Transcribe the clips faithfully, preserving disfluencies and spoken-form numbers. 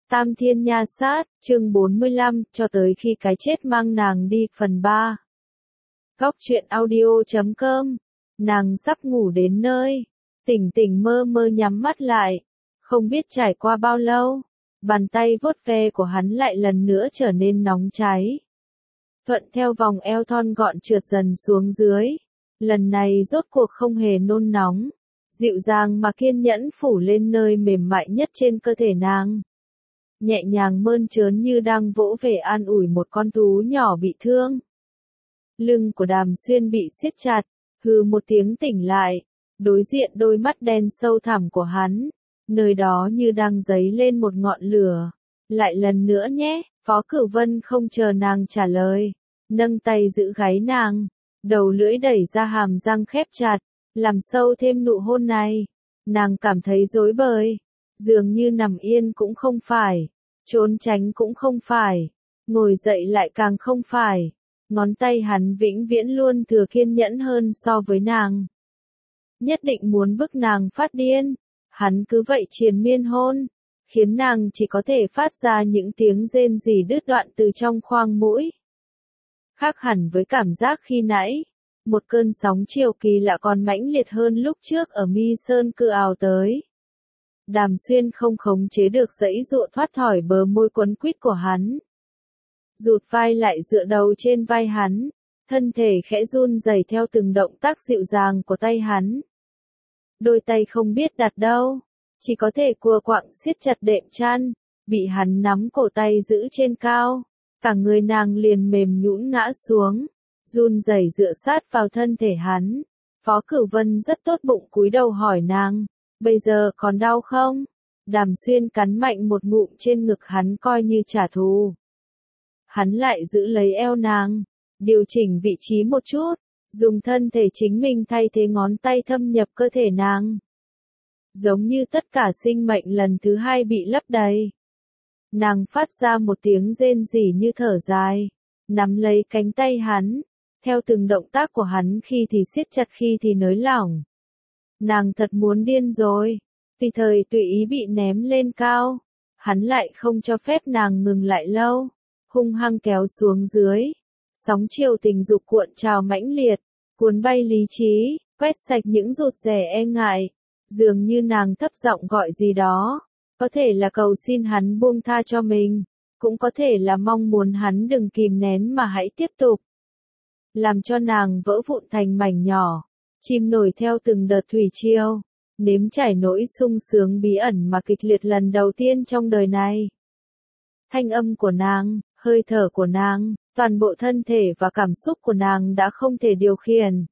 Tam Thiên Nha Sát, chương bốn mươi lăm, cho tới khi cái chết mang nàng đi, phần ba. Góc truyện audio chấm com. Nàng sắp ngủ đến nơi, tỉnh tỉnh mơ mơ nhắm mắt lại, không biết trải qua bao lâu, bàn tay vuốt ve của hắn lại lần nữa trở nên nóng cháy. Thuận theo vòng eo thon gọn trượt dần xuống dưới, lần này rốt cuộc không hề nôn nóng, dịu dàng mà kiên nhẫn phủ lên nơi mềm mại nhất trên cơ thể nàng. Nhẹ nhàng mơn trớn như đang vỗ về an ủi một con thú nhỏ bị thương. Lưng của Đàm Xuyên bị siết chặt, hừ một tiếng tỉnh lại, đối diện đôi mắt đen sâu thẳm của hắn, nơi đó như đang dấy lên một ngọn lửa. Lại lần nữa nhé, Phó Cửu Vân không chờ nàng trả lời, nâng tay giữ gáy nàng, đầu lưỡi đẩy ra hàm răng khép chặt, làm sâu thêm nụ hôn này. Nàng cảm thấy rối bời. Dường như nằm yên cũng không phải, trốn tránh cũng không phải, ngồi dậy lại càng không phải. Ngón tay hắn vĩnh viễn luôn thừa kiên nhẫn hơn so với nàng. Nhất định muốn bức nàng phát điên. Hắn cứ vậy triền miên hôn, khiến nàng chỉ có thể phát ra những tiếng rên rỉ đứt đoạn từ trong khoang mũi. Khác hẳn với cảm giác khi nãy, một cơn sóng chiều kỳ lạ còn mãnh liệt hơn lúc trước ở Mi Sơn cự ào tới. Đàm Xuyên không khống chế được giãy giụa thoát khỏi bờ môi quấn quýt của hắn. Rụt vai lại dựa đầu trên vai hắn, thân thể khẽ run rẩy theo từng động tác dịu dàng của tay hắn. Đôi tay không biết đặt đâu, chỉ có thể cua quạng siết chặt đệm chăn, bị hắn nắm cổ tay giữ trên cao, cả người nàng liền mềm nhũn ngã xuống, run rẩy dựa sát vào thân thể hắn. Phó Cửu Vân rất tốt bụng cúi đầu hỏi nàng, bây giờ còn đau không? Đàm Xuyên cắn mạnh một ngụm trên ngực hắn coi như trả thù. Hắn lại giữ lấy eo nàng, điều chỉnh vị trí một chút, dùng thân thể chính mình thay thế ngón tay thâm nhập cơ thể nàng. Giống như tất cả sinh mệnh lần thứ hai bị lấp đầy. Nàng phát ra một tiếng rên rỉ như thở dài, nắm lấy cánh tay hắn, theo từng động tác của hắn khi thì siết chặt khi thì nới lỏng. Nàng thật muốn điên rồi, tùy thời tùy ý bị ném lên cao, hắn lại không cho phép nàng ngừng lại lâu, hung hăng kéo xuống dưới. Sóng chiều tình dục cuộn trào mãnh liệt, cuốn bay lý trí, quét sạch những rụt rè e ngại, dường như nàng thấp giọng gọi gì đó, có thể là cầu xin hắn buông tha cho mình, cũng có thể là mong muốn hắn đừng kìm nén mà hãy tiếp tục. Làm cho nàng vỡ vụn thành mảnh nhỏ, chìm nổi theo từng đợt thủy triều, nếm trải nỗi sung sướng bí ẩn mà kịch liệt lần đầu tiên trong đời này. Thanh âm của nàng, hơi thở của nàng, toàn bộ thân thể và cảm xúc của nàng đã không thể điều khiển.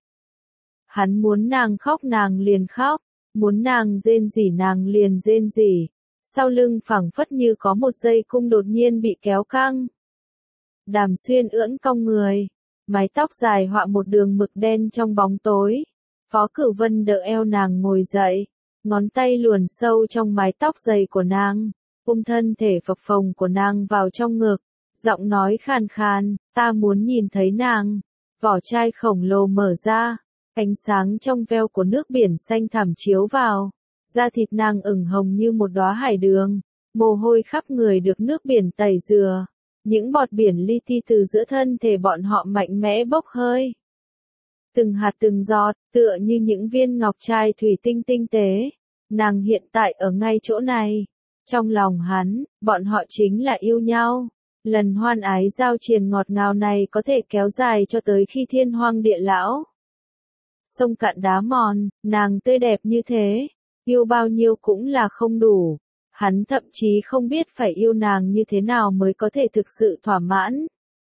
Hắn muốn nàng khóc nàng liền khóc, muốn nàng rên rỉ nàng liền rên rỉ. Sau lưng phẳng phất như có một dây cung đột nhiên bị kéo căng. Đàm Xuyên ưỡn cong người, mái tóc dài họa một đường mực đen trong bóng tối. Phó Cửu Vân đỡ eo nàng ngồi dậy, ngón tay luồn sâu trong mái tóc dày của nàng, ôm thân thể phập phồng của nàng vào trong ngực, giọng nói khàn khàn, ta muốn nhìn thấy nàng. Vỏ chai khổng lồ mở ra, ánh sáng trong veo của nước biển xanh thẳm chiếu vào, da thịt nàng ửng hồng như một đóa hải đường, mồ hôi khắp người được nước biển tẩy rửa, những bọt biển li ti từ giữa thân thể bọn họ mạnh mẽ bốc hơi. Từng hạt từng giọt, tựa như những viên ngọc trai thủy tinh tinh tế. Nàng hiện tại ở ngay chỗ này. Trong lòng hắn, bọn họ chính là yêu nhau. Lần hoan ái giao triền ngọt ngào này có thể kéo dài cho tới khi thiên hoang địa lão. Sông cạn đá mòn, nàng tươi đẹp như thế, yêu bao nhiêu cũng là không đủ. Hắn thậm chí không biết phải yêu nàng như thế nào mới có thể thực sự thỏa mãn.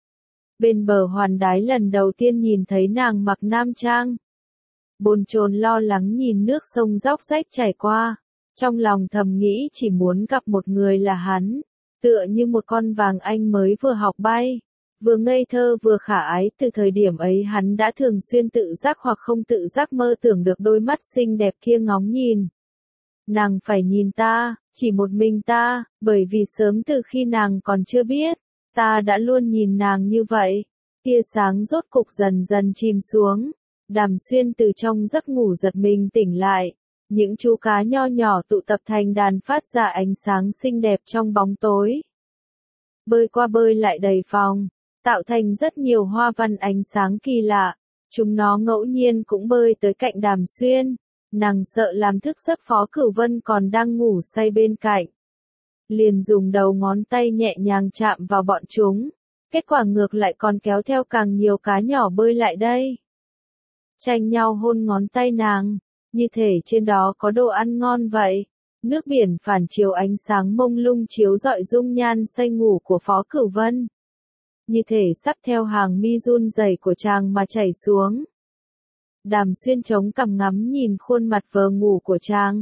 Bên bờ Hoàn Đái lần đầu tiên nhìn thấy nàng mặc nam trang. Bồn chồn lo lắng nhìn nước sông róc rách chảy qua. Trong lòng thầm nghĩ chỉ muốn gặp một người là hắn. Tựa như một con vàng anh mới vừa học bay. Vừa ngây thơ vừa khả ái, từ thời điểm ấy hắn đã thường xuyên tự giác hoặc không tự giác mơ tưởng được đôi mắt xinh đẹp kia ngóng nhìn. Nàng phải nhìn ta, chỉ một mình ta, bởi vì sớm từ khi nàng còn chưa biết, ta đã luôn nhìn nàng như vậy. Tia sáng rốt cục dần dần chìm xuống, Đàm Xuyên từ trong giấc ngủ giật mình tỉnh lại, Những chú cá nho nhỏ tụ tập thành đàn phát ra ánh sáng xinh đẹp trong bóng tối. Bơi qua bơi lại đầy phòng, tạo thành rất nhiều hoa văn ánh sáng kỳ lạ. Chúng nó ngẫu nhiên cũng bơi tới cạnh Đàm Xuyên. Nàng sợ làm thức giấc Phó Cửu Vân còn đang ngủ say bên cạnh. Liền dùng đầu ngón tay nhẹ nhàng chạm vào bọn chúng. Kết quả ngược lại còn kéo theo càng nhiều cá nhỏ bơi lại đây. Tranh nhau hôn ngón tay nàng, như thể trên đó có đồ ăn ngon vậy. Nước biển phản chiếu ánh sáng mông lung chiếu rọi dung nhan say ngủ của Phó Cửu Vân. Như thể sắp theo hàng mi run rẩy của chàng mà chảy xuống. Đàm Xuyên chống cằm ngắm nhìn khuôn mặt vờ ngủ của chàng.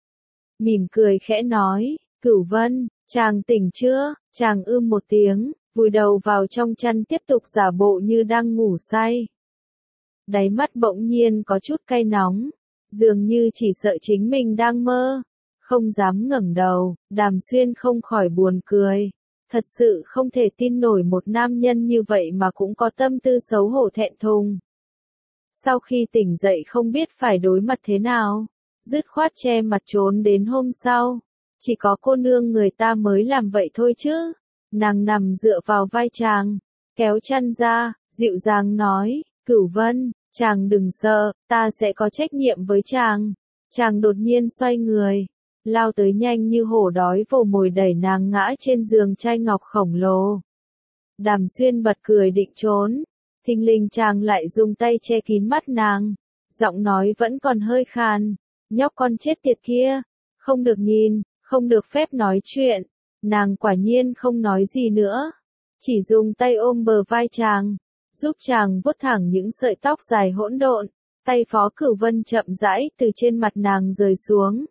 Mỉm cười khẽ nói, Cửu Vân, chàng tỉnh chưa? Chàng ưm một tiếng, vùi đầu vào trong chăn tiếp tục giả bộ như đang ngủ say. Đáy mắt bỗng nhiên có chút cay nóng, dường như chỉ sợ chính mình đang mơ, không dám ngẩng đầu. Đàm Xuyên không khỏi buồn cười. Thật sự không thể tin nổi một nam nhân như vậy mà cũng có tâm tư xấu hổ thẹn thùng. Sau khi tỉnh dậy không biết phải đối mặt thế nào, dứt khoát che mặt trốn đến hôm sau. Chỉ có cô nương người ta mới làm vậy thôi chứ. Nàng nằm dựa vào vai chàng, kéo chăn ra, dịu dàng nói, Cửu Vân, chàng đừng sợ, ta sẽ có trách nhiệm với chàng. Chàng đột nhiên xoay người, lao tới nhanh như hổ đói vồ mồi đẩy nàng ngã trên giường trai ngọc khổng lồ. Đàm Xuyên bật cười định trốn, thình lình chàng lại dùng tay che kín mắt nàng, giọng nói vẫn còn hơi khàn, nhóc con chết tiệt kia, không được nhìn, không được phép nói chuyện. Nàng quả nhiên không nói gì nữa, chỉ dùng tay ôm bờ vai chàng, giúp chàng vuốt thẳng những sợi tóc dài hỗn độn. Tay Phó Cửu Vân chậm rãi từ trên mặt nàng rời xuống,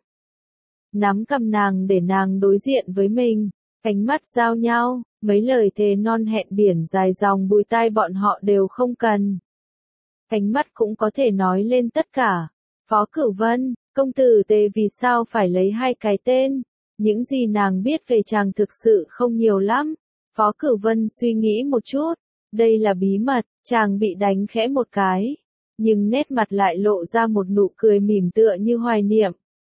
nắm cầm nàng để nàng đối diện với mình, ánh mắt giao nhau, mấy lời thề non hẹn biển dài dòng bùi tai bọn họ đều không cần. Ánh mắt cũng có thể nói lên tất cả. Phó Cửu Vân, công tử Tề vì sao phải lấy hai cái tên? Những gì nàng biết về chàng thực sự không nhiều lắm. Phó Cửu Vân suy nghĩ một chút, đây là bí mật. Chàng bị đánh khẽ một cái, nhưng nét mặt lại lộ ra một nụ cười mỉm tựa như hoài niệm.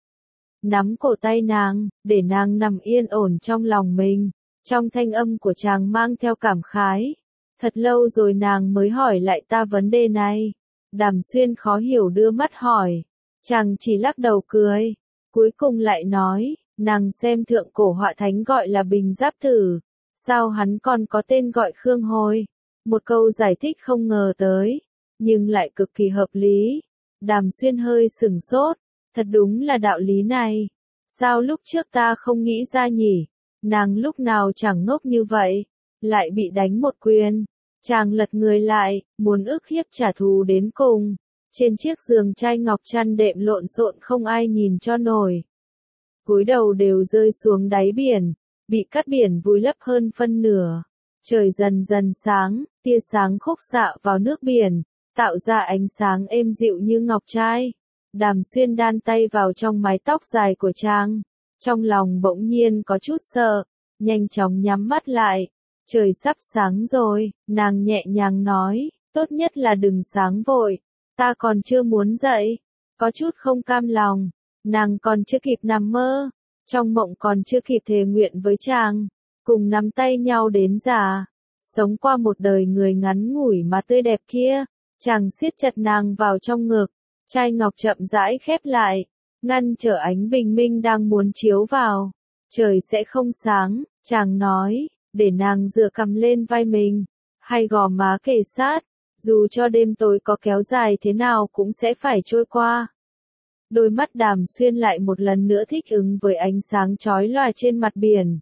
Nắm cổ tay nàng, để nàng nằm yên ổn trong lòng mình. Trong thanh âm của chàng mang theo cảm khái. Thật lâu rồi nàng mới hỏi lại ta vấn đề này. Đàm Xuyên khó hiểu đưa mắt hỏi. Chàng chỉ lắc đầu cười. Cuối cùng lại nói, nàng xem thượng cổ họa thánh gọi là Bình Giáp Tử. Sao hắn còn có tên gọi Khương Hồi? Một câu giải thích không ngờ tới, nhưng lại cực kỳ hợp lý. Đàm Xuyên hơi sửng sốt. Thật đúng là đạo lý này. Sao lúc trước ta không nghĩ ra nhỉ? Nàng lúc nào chẳng ngốc như vậy, lại bị đánh một quyền. Chàng lật người lại, muốn ức hiếp trả thù đến cùng. Trên chiếc giường trai ngọc chăn đệm lộn xộn không ai nhìn cho nổi. Cúi đầu đều rơi xuống đáy biển, bị cát biển vùi lấp hơn phân nửa. Trời dần dần sáng, tia sáng khúc xạ vào nước biển, tạo ra ánh sáng êm dịu như ngọc trai. Đàm Xuyên đan tay vào trong mái tóc dài của chàng. Trong lòng bỗng nhiên có chút sợ, nhanh chóng nhắm mắt lại. Trời sắp sáng rồi, nàng nhẹ nhàng nói, tốt nhất là đừng sáng vội, ta còn chưa muốn dậy. Có chút không cam lòng, nàng còn chưa kịp nằm mơ, trong mộng còn chưa kịp thề nguyện với chàng, cùng nắm tay nhau đến già, sống qua một đời người ngắn ngủi mà tươi đẹp kia. Chàng siết chặt nàng vào trong ngực, trai ngọc chậm rãi khép lại, ngăn trở ánh bình minh đang muốn chiếu vào. Trời sẽ không sáng, chàng nói, để nàng dựa cằm lên vai mình, hay gò má kề sát, dù cho đêm tối có kéo dài thế nào cũng sẽ phải trôi qua. Đôi mắt Đàm Xuyên lại một lần nữa thích ứng với ánh sáng chói lòa trên mặt biển.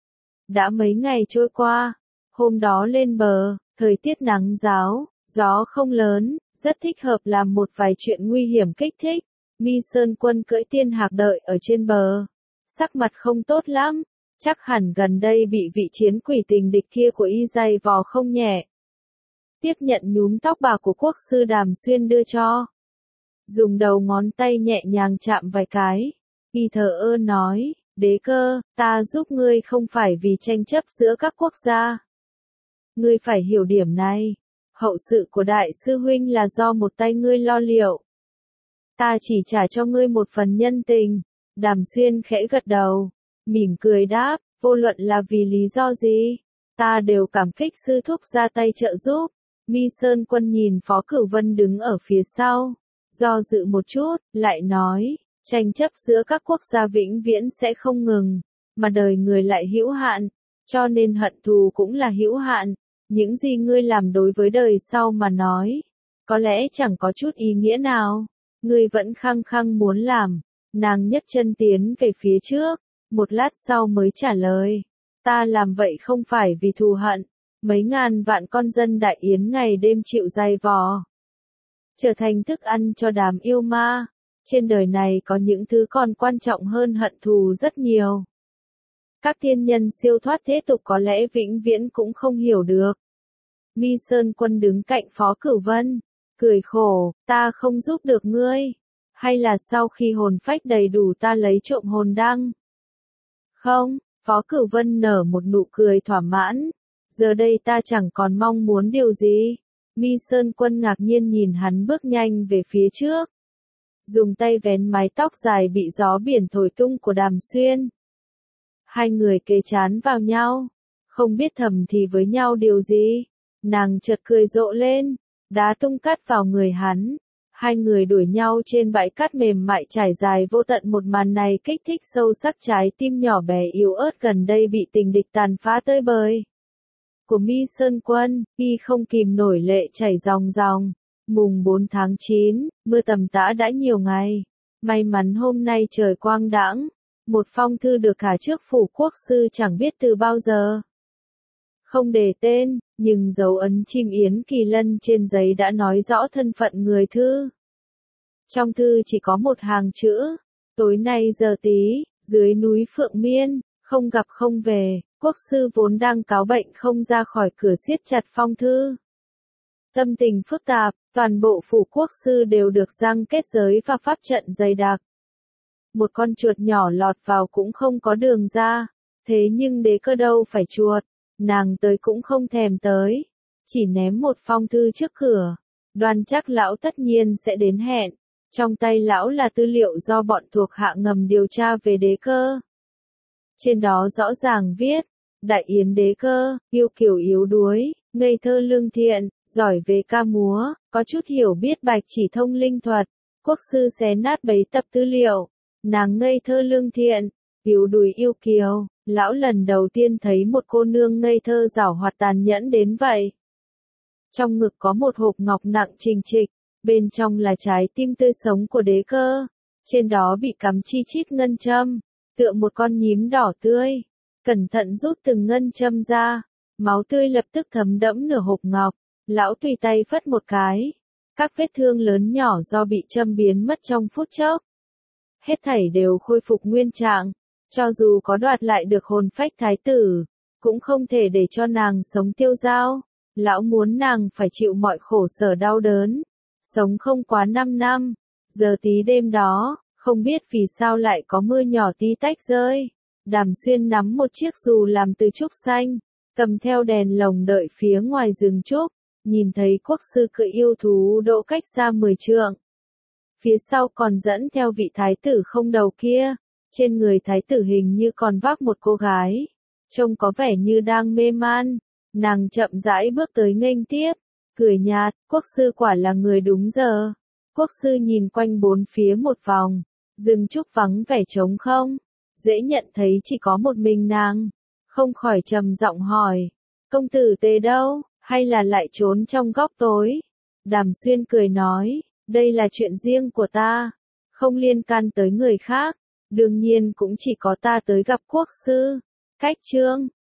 Đã mấy ngày trôi qua, hôm đó lên bờ, thời tiết nắng ráo, gió không lớn, rất thích hợp làm một vài chuyện nguy hiểm kích thích. Mi Sơn Quân cưỡi tiên hạc đợi ở trên bờ, sắc mặt không tốt lắm, chắc hẳn gần đây bị vị chiến quỷ tình địch kia của y dày vò không nhẹ. Tiếp nhận nhúm tóc bạc của quốc sư Đàm Xuyên đưa cho, dùng đầu ngón tay nhẹ nhàng chạm vài cái, y thờ ơ nói, đế cơ, ta giúp ngươi không phải vì tranh chấp giữa các quốc gia. Ngươi phải hiểu điểm này, hậu sự của đại sư huynh là do một tay ngươi lo liệu. Ta chỉ trả cho ngươi một phần nhân tình. Đàm Xuyên khẽ gật đầu, mỉm cười đáp, vô luận là vì lý do gì, ta đều cảm kích sư thúc ra tay trợ giúp. Mi Sơn Quân nhìn Phó Cửu Vân đứng ở phía sau, do dự một chút, lại nói, tranh chấp giữa các quốc gia vĩnh viễn sẽ không ngừng, mà đời người lại hữu hạn, cho nên hận thù cũng là hữu hạn. Những gì ngươi làm đối với đời sau mà nói, có lẽ chẳng có chút ý nghĩa nào, ngươi vẫn khăng khăng muốn làm. Nàng nhấc chân tiến về phía trước, một lát sau mới trả lời, ta làm vậy không phải vì thù hận, mấy ngàn vạn con dân Đại Yến ngày đêm chịu dày vò, trở thành thức ăn cho đám yêu ma. Trên đời này có những thứ còn quan trọng hơn hận thù rất nhiều. Các thiên nhân siêu thoát thế tục có lẽ vĩnh viễn cũng không hiểu được. Mi Sơn Quân đứng cạnh Phó Cửu Vân, cười khổ, ta không giúp được ngươi. Hay là sau khi hồn phách đầy đủ ta lấy trộm hồn đăng? Không, Phó Cửu Vân nở một nụ cười thỏa mãn. Giờ đây ta chẳng còn mong muốn điều gì. Mi Sơn Quân ngạc nhiên nhìn hắn bước nhanh về phía trước. Dùng tay vén mái tóc dài bị gió biển thổi tung của Đàm Xuyên. Hai người kề chán vào nhau, không biết thầm thì với nhau điều gì. Nàng chợt cười rộ lên, đá tung cát vào người hắn. Hai người đuổi nhau trên bãi cát mềm mại trải dài vô tận. Một màn này kích thích sâu sắc trái tim nhỏ bé yếu ớt gần đây bị tình địch tàn phá tơi bời của Mi Sơn Quân, y không kìm nổi lệ chảy ròng ròng. Mùng bốn tháng chín, mưa tầm tã đã nhiều ngày. May mắn hôm nay trời quang đãng. Một phong thư được thả trước phủ quốc sư chẳng biết từ bao giờ. Không đề tên, nhưng dấu ấn chim yến kỳ lân trên giấy đã nói rõ thân phận người thư. Trong thư chỉ có một hàng chữ, tối nay giờ tí, dưới núi Phượng Miên, không gặp không về. Quốc sư vốn đang cáo bệnh không ra khỏi cửa siết chặt phong thư. Tâm tình phức tạp, toàn bộ phủ quốc sư đều được giăng kết giới và pháp trận dày đặc. Một con chuột nhỏ lọt vào cũng không có đường ra, thế nhưng Đế Cơ đâu phải chuột, nàng tới cũng không thèm tới, chỉ ném một phong thư trước cửa, đoan chắc lão tất nhiên sẽ đến hẹn. Trong tay lão là tư liệu do bọn thuộc hạ ngầm điều tra về Đế Cơ. Trên đó rõ ràng viết, Đại Yến Đế Cơ, yêu kiều yếu đuối, ngây thơ lương thiện, giỏi về ca múa, có chút hiểu biết bạch chỉ thông linh thuật. Quốc sư xé nát bấy tập tư liệu, nàng ngây thơ lương thiện, yếu đuối yêu kiều, lão lần đầu tiên thấy một cô nương ngây thơ giảo hoạt tàn nhẫn đến vậy. Trong ngực có một hộp ngọc nặng trình trịch, bên trong là trái tim tươi sống của Đế Cơ, trên đó bị cắm chi chít ngân châm, tựa một con nhím đỏ tươi. Cẩn thận rút từng ngân châm ra, máu tươi lập tức thấm đẫm nửa hộp ngọc. Lão tùy tay phất một cái, các vết thương lớn nhỏ do bị châm biến mất trong phút chốc. Hết thảy đều khôi phục nguyên trạng, cho dù có đoạt lại được hồn phách thái tử, cũng không thể để cho nàng sống tiêu dao. Lão muốn nàng phải chịu mọi khổ sở đau đớn, sống không quá năm năm. Giờ tí đêm đó, không biết vì sao lại có mưa nhỏ tí tách rơi. Đàm Xuyên nắm một chiếc dù làm từ trúc xanh, cầm theo đèn lồng đợi phía ngoài rừng trúc, nhìn thấy quốc sư cưỡi yêu thú đỗ cách xa mười trượng. Phía sau còn dẫn theo vị thái tử không đầu kia, trên người thái tử hình như còn vác một cô gái, trông có vẻ như đang mê man. Nàng chậm rãi bước tới nghênh tiếp, cười nhạt, quốc sư quả là người đúng giờ. Quốc sư nhìn quanh bốn phía một vòng, rừng trúc vắng vẻ trống không, dễ nhận thấy chỉ có một mình nàng, không khỏi trầm giọng hỏi, công tử Tề đâu, hay là lại trốn trong góc tối? Đàm Xuyên cười nói, đây là chuyện riêng của ta, không liên can tới người khác, đương nhiên cũng chỉ có ta tới gặp quốc sư. Cách chương